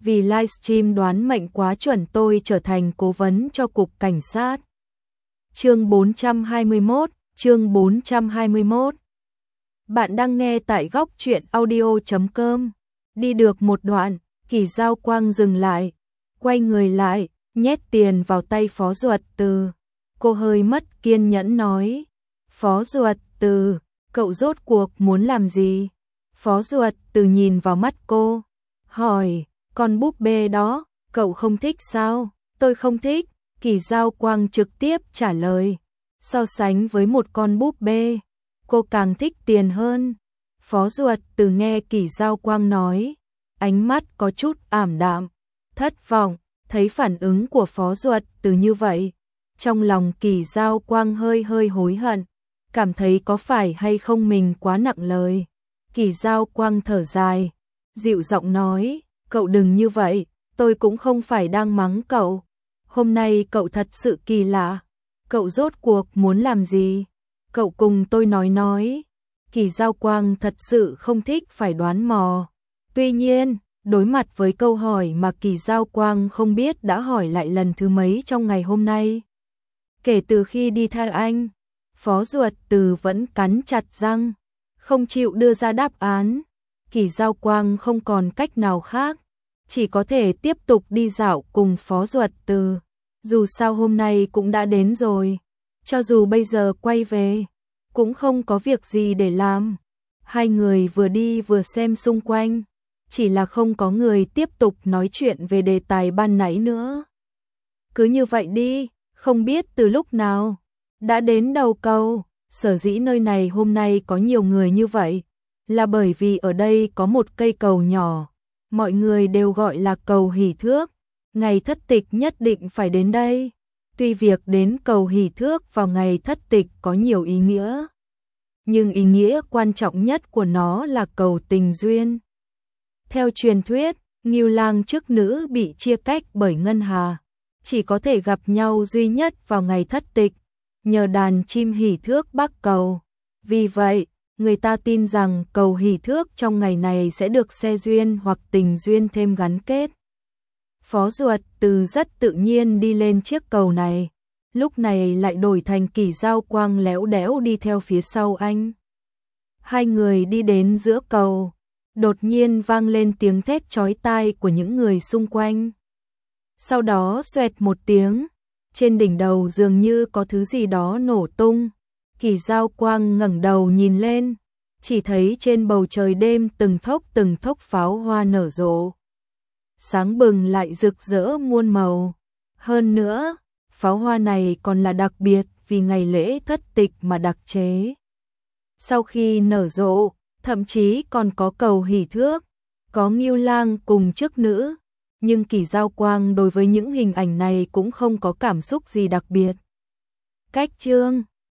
vì livestream đoán mệnh quá chuẩn tôi trở thành cố vấn cho cục cảnh sát. Chương 421. Bạn đang nghe tại góc truyện audio.com. Đi được một đoạn, Kỳ Giao Quang dừng lại, quay người lại, nhét tiền vào tay Phó Duật Từ. Cô hơi mất kiên nhẫn nói, Phó Duật Từ, cậu rốt cuộc muốn làm gì? Phó Duật Từ nhìn vào mắt cô, hỏi, con búp bê đó, cậu không thích sao? Tôi không thích, Kỳ Giao Quang trực tiếp trả lời. So sánh với một con búp bê, cô càng thích tiền hơn. Phó Duật Từ nghe Kỳ Giao Quang nói, ánh mắt có chút ảm đạm, thất vọng, thấy phản ứng của Phó Duật Từ như vậy. Trong lòng Kỳ Giao Quang hơi hối hận, cảm thấy có phải hay không mình quá nặng lời. Kỳ Giao Quang thở dài, dịu giọng nói, cậu đừng như vậy, tôi cũng không phải đang mắng cậu. Hôm nay cậu thật sự kỳ lạ, cậu rốt cuộc muốn làm gì? Cậu cùng tôi nói. Kỳ Giao Quang thật sự không thích phải đoán mò. Tuy nhiên, đối mặt với câu hỏi mà Kỳ Giao Quang không biết đã hỏi lại lần thứ mấy trong ngày hôm nay. Kể từ khi đi theo anh, Phó Duật Từ vẫn cắn chặt răng, không chịu đưa ra đáp án. Kỳ Giao Quang không còn cách nào khác, chỉ có thể tiếp tục đi dạo cùng Phó Duật Từ. Dù sao hôm nay cũng đã đến rồi, cho dù bây giờ quay về, cũng không có việc gì để làm. Hai người vừa đi vừa xem xung quanh, chỉ là không có người tiếp tục nói chuyện về đề tài ban nãy nữa. Cứ như vậy đi, không biết từ lúc nào đã đến đầu cầu. Sở dĩ nơi này hôm nay có nhiều người như vậy là bởi vì ở đây có một cây cầu nhỏ, mọi người đều gọi là cầu Hỷ Thước. Ngày thất tịch nhất định phải đến đây. Tuy việc đến cầu Hỷ Thước vào ngày thất tịch có nhiều ý nghĩa, nhưng ý nghĩa quan trọng nhất của nó là cầu tình duyên. Theo truyền thuyết, Ngưu Lang chức nữ bị chia cách bởi Ngân Hà, chỉ có thể gặp nhau duy nhất vào ngày thất tịch, nhờ đàn chim hỷ thước bắc cầu. Vì vậy, người ta tin rằng cầu hỷ thước trong ngày này sẽ được xe duyên hoặc tình duyên thêm gắn kết. Phó Duật Từ rất tự nhiên đi lên chiếc cầu này, lúc này lại đổi thành Kỳ Giao Quang léo đẽo đi theo phía sau anh. Hai người đi đến giữa cầu, đột nhiên vang lên tiếng thét chói tai của những người xung quanh. Sau đó xoẹt một tiếng, trên đỉnh đầu dường như có thứ gì đó nổ tung. Kỳ Giao Quang ngẩng đầu nhìn lên, chỉ thấy trên bầu trời đêm từng thốc pháo hoa nở rộ, sáng bừng lại rực rỡ muôn màu. Hơn nữa, pháo hoa này còn là đặc biệt vì ngày lễ thất tịch mà đặc chế. Sau khi nở rộ, thậm chí còn có cầu hỷ thước, có Ngưu Lang cùng chức nữ. Nhưng Kỳ Giao Quang đối với những hình ảnh này cũng không có cảm xúc gì đặc biệt. Cách chương